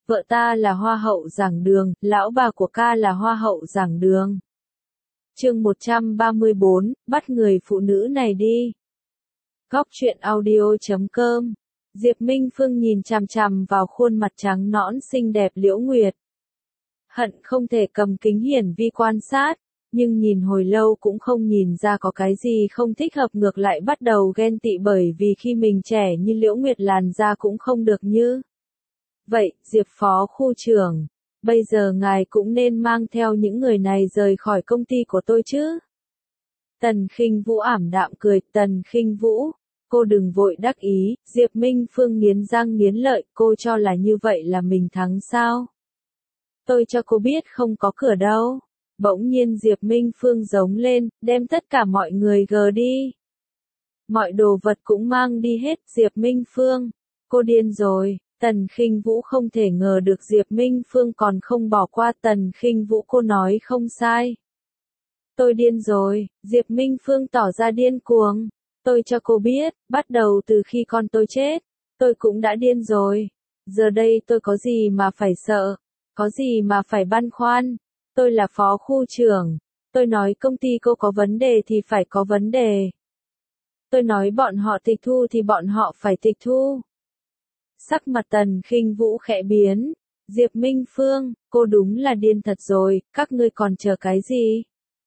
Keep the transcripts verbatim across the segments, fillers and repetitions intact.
vợ ta là hoa hậu giảng đường, lão bà của ca là hoa hậu giảng đường. Chương một trăm ba mươi bốn, bắt người phụ nữ này đi. Góc truyện audio chấm com. Diệp Minh Phương nhìn chằm chằm vào khuôn mặt trắng nõn xinh đẹp Liễu Nguyệt. Hận không thể cầm kính hiển vi quan sát, nhưng nhìn hồi lâu cũng không nhìn ra có cái gì không thích hợp, ngược lại bắt đầu ghen tị bởi vì khi mình trẻ như Liễu Nguyệt làn da cũng không được như vậy. Diệp phó khu trưởng, bây giờ ngài cũng nên mang theo những người này rời khỏi công ty của tôi chứ. Tần Khinh Vũ ảm đạm cười. Tần Khinh Vũ, cô đừng vội đắc ý. Diệp Minh Phương nghiến răng nghiến lợi, cô cho là như vậy là mình thắng sao? Tôi cho cô biết không có cửa đâu. Bỗng nhiên Diệp Minh Phương giống lên, đem tất cả mọi người gờ đi. Mọi đồ vật cũng mang đi hết. Diệp Minh Phương, cô điên rồi. Tần Khinh Vũ không thể ngờ được Diệp Minh Phương còn không bỏ qua. Tần Khinh Vũ, cô nói không sai. Tôi điên rồi. Diệp Minh Phương tỏ ra điên cuồng. Tôi cho cô biết, bắt đầu từ khi con tôi chết, tôi cũng đã điên rồi. Giờ đây tôi có gì mà phải sợ, có gì mà phải băn khoăn. Tôi là phó khu trưởng. Tôi nói công ty cô có vấn đề thì phải có vấn đề. Tôi nói bọn họ tịch thu thì bọn họ phải tịch thu. Sắc mặt Tần Khinh Vũ khẽ biến. Diệp Minh Phương, cô đúng là điên thật rồi, các ngươi còn chờ cái gì?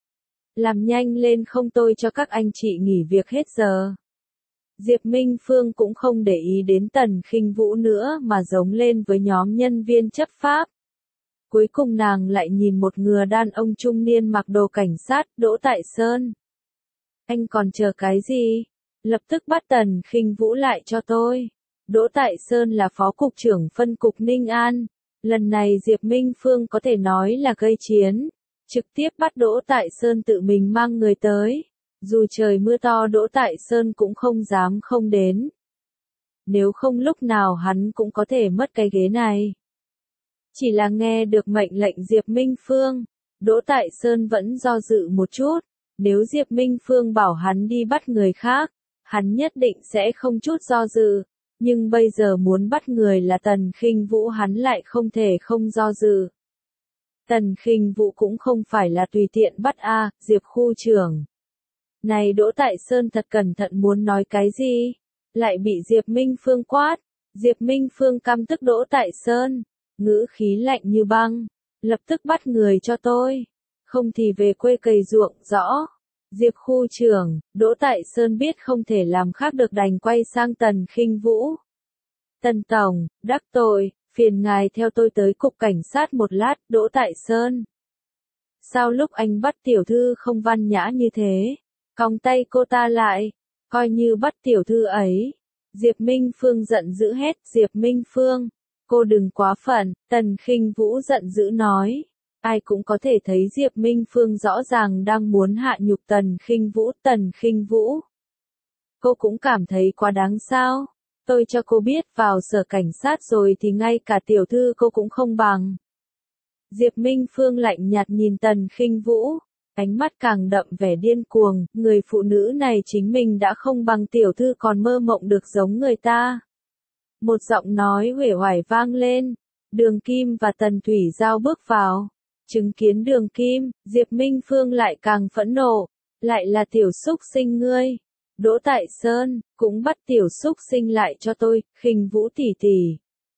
Làm nhanh lên không tôi cho các anh chị nghỉ việc hết giờ. Diệp Minh Phương cũng không để ý đến Tần Khinh Vũ nữa mà giống lên với nhóm nhân viên chấp pháp. Cuối cùng nàng lại nhìn một người đàn ông trung niên mặc đồ cảnh sát. Đỗ Tại Sơn, anh còn chờ cái gì? Lập tức bắt Tần Khinh Vũ lại cho tôi. Đỗ Tại Sơn là phó cục trưởng phân cục Ninh An. Lần này Diệp Minh Phương có thể nói là gây chiến. Trực tiếp bắt Đỗ Tại Sơn tự mình mang người tới. Dù trời mưa to Đỗ Tại Sơn cũng không dám không đến. Nếu không lúc nào hắn cũng có thể mất cái ghế này. Chỉ là nghe được mệnh lệnh Diệp Minh Phương, Đỗ Tại Sơn vẫn do dự một chút. Nếu Diệp Minh Phương bảo hắn đi bắt người khác, hắn nhất định sẽ không chút do dự. Nhưng bây giờ muốn bắt người là Tần Khinh Vũ, hắn lại không thể không do dự. Tần Khinh Vũ cũng không phải là tùy tiện bắt a, à, Diệp khu trưởng. Này Đỗ Tại Sơn thật cẩn thận muốn nói cái gì, lại bị Diệp Minh Phương quát. Diệp Minh Phương căm tức Đỗ Tại Sơn, ngữ khí lạnh như băng, lập tức bắt người cho tôi, không thì về quê cày ruộng. Rõ. Diệp khu trưởng. Đỗ Tại Sơn biết không thể làm khác được đành quay sang Tần Khinh Vũ. Tần tổng, đắc tội, phiền ngài theo tôi tới cục cảnh sát một lát. Đỗ Tại Sơn, sao lúc anh bắt tiểu thư không văn nhã như thế? Còng tay cô ta lại, coi như bắt tiểu thư ấy. Diệp Minh Phương giận dữ hét. Diệp Minh Phương, cô đừng quá phận. Tần Khinh Vũ giận dữ nói. Ai cũng có thể thấy Diệp Minh Phương rõ ràng đang muốn hạ nhục Tần Khinh Vũ. Tần Khinh Vũ, cô cũng cảm thấy quá đáng sao? Tôi cho cô biết vào sở cảnh sát rồi thì ngay cả tiểu thư cô cũng không bằng. Diệp Minh Phương lạnh nhạt nhìn Tần Khinh Vũ, ánh mắt càng đậm vẻ điên cuồng. Người phụ nữ này chính mình đã không bằng tiểu thư còn mơ mộng được giống người ta. Một giọng nói uể oải vang lên. Đường Kim và Tần Thủy Giao bước vào. Chứng kiến Đường Kim, Diệp Minh Phương lại càng phẫn nộ. Lại là tiểu xúc sinh ngươi. Đỗ Tại Sơn, cũng bắt tiểu xúc sinh lại cho tôi. Khinh Vũ tỷ tỷ,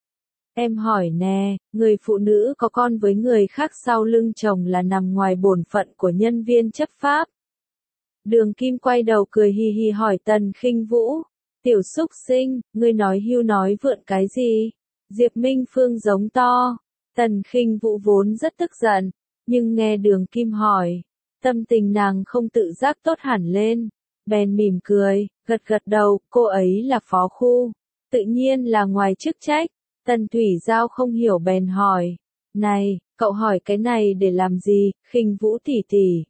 em hỏi nè, người phụ nữ có con với người khác sau lưng chồng là nằm ngoài bổn phận của nhân viên chấp pháp. Đường Kim quay đầu cười hì hì hỏi Tần Khinh Vũ. Tiểu xúc sinh, ngươi nói hưu nói vượn cái gì? Diệp Minh Phương giống to. Tần Khinh Vũ vốn rất tức giận, nhưng nghe Đường Kim hỏi, tâm tình nàng không tự giác tốt hẳn lên. Bèn mỉm cười, gật gật đầu. Cô ấy là phó khu, tự nhiên là ngoài chức trách. Tần Thủy Giao không hiểu bèn hỏi, này, cậu hỏi cái này để làm gì? Khinh Vũ tỷ tỷ,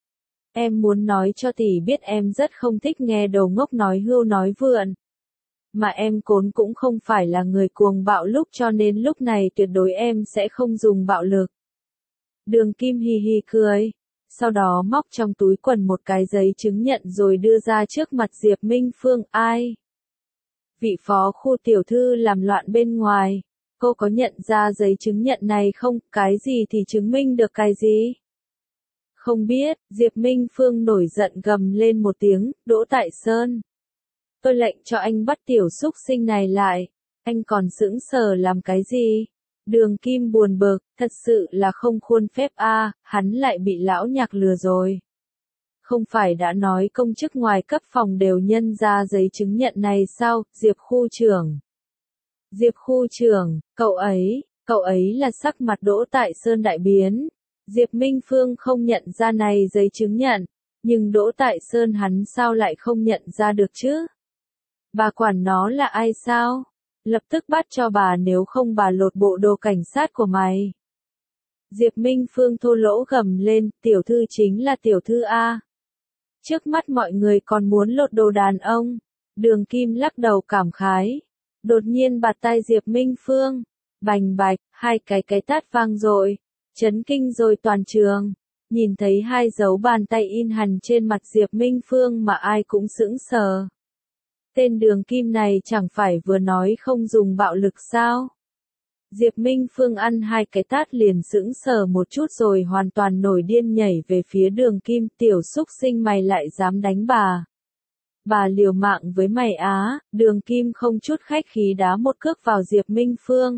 em muốn nói cho tỷ biết em rất không thích nghe đầu ngốc nói hưu nói vượn. Mà em Cốn cũng không phải là người cuồng bạo lúc, cho nên lúc này tuyệt đối em sẽ không dùng bạo lực. Đường Kim hì hì cười, sau đó móc trong túi quần một cái giấy chứng nhận rồi đưa ra trước mặt Diệp Minh Phương. Ai? Vị phó khu tiểu thư làm loạn bên ngoài. Cô có nhận ra giấy chứng nhận này không, cái gì thì chứng minh được cái gì? Không biết, Diệp Minh Phương nổi giận gầm lên một tiếng, Đỗ Tại Sơn. Tôi lệnh cho anh bắt tiểu xúc sinh này lại, anh còn sững sờ làm cái gì? Đường Kim buồn bực, thật sự là không khuôn phép a, hắn lại bị lão Nhạc lừa rồi. Không phải đã nói công chức ngoài cấp phòng đều nhân ra giấy chứng nhận này sao, Diệp khu trưởng. Diệp khu trưởng, cậu ấy, cậu ấy là sắc mặt Đỗ Tại Sơn đại biến. Diệp Minh Phương không nhận ra này giấy chứng nhận, nhưng Đỗ Tại Sơn hắn sao lại không nhận ra được chứ? Bà quản nó là ai sao? Lập tức bắt cho bà, nếu không bà lột bộ đồ cảnh sát của mày. Diệp Minh Phương thô lỗ gầm lên, tiểu thư chính là tiểu thư A. Trước mắt mọi người còn muốn lột đồ đàn ông. Đường Kim lắc đầu cảm khái. Đột nhiên bạt tay Diệp Minh Phương. Bành bạch, hai cái cái tát vang rồi. Chấn kinh rồi toàn trường. Nhìn thấy hai dấu bàn tay in hằn trên mặt Diệp Minh Phương mà ai cũng sững sờ. Tên Đường Kim này chẳng phải vừa nói không dùng bạo lực sao? Diệp Minh Phương ăn hai cái tát liền sững sờ một chút rồi hoàn toàn nổi điên nhảy về phía Đường Kim, tiểu xúc sinh mày lại dám đánh bà. Bà liều mạng với mày á, Đường Kim không chút khách khí đá một cước vào Diệp Minh Phương.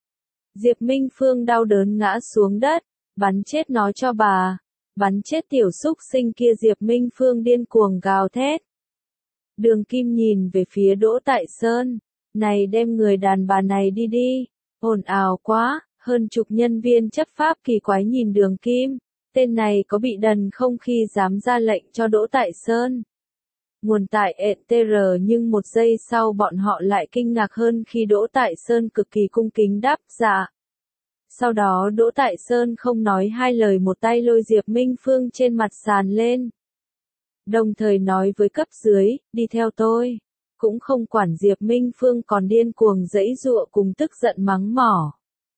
Diệp Minh Phương đau đớn ngã xuống đất, bắn chết nó cho bà, bắn chết tiểu xúc sinh kia. Diệp Minh Phương điên cuồng gào thét. Đường Kim nhìn về phía Đỗ Tại Sơn, này đem người đàn bà này đi đi, ồn ào quá, hơn chục nhân viên chấp pháp kỳ quái nhìn Đường Kim, tên này có bị đần không khi dám ra lệnh cho Đỗ Tại Sơn. Nguồn tại e tê rờ, nhưng một giây sau bọn họ lại kinh ngạc hơn khi Đỗ Tại Sơn cực kỳ cung kính đáp dạ. Sau đó Đỗ Tại Sơn không nói hai lời một tay lôi Diệp Minh Phương trên mặt sàn lên. Đồng thời nói với cấp dưới, đi theo tôi. Cũng không quản Diệp Minh Phương còn điên cuồng giãy giụa cùng tức giận mắng mỏ.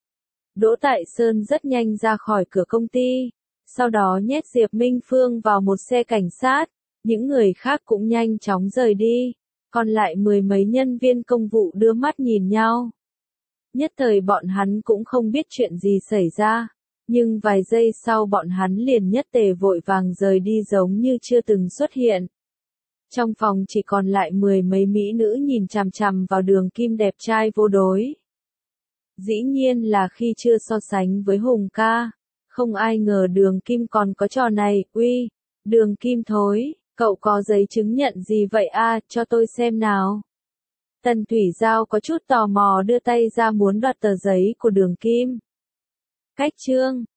Đỗ Tại Sơn rất nhanh ra khỏi cửa công ty. Sau đó nhét Diệp Minh Phương vào một xe cảnh sát. Những người khác cũng nhanh chóng rời đi. Còn lại mười mấy nhân viên công vụ đưa mắt nhìn nhau. Nhất thời bọn hắn cũng không biết chuyện gì xảy ra. Nhưng vài giây sau bọn hắn liền nhất tề vội vàng rời đi giống như chưa từng xuất hiện. Trong phòng chỉ còn lại mười mấy mỹ nữ nhìn chằm chằm vào Đường Kim đẹp trai vô đối. Dĩ nhiên là khi chưa so sánh với Hùng ca. Không ai ngờ Đường Kim còn có trò này. Uy, Đường Kim thối, cậu có giấy chứng nhận gì vậy a, cho tôi xem nào. Tần Thủy Giao có chút tò mò đưa tay ra muốn đoạt tờ giấy của Đường Kim. Cách chương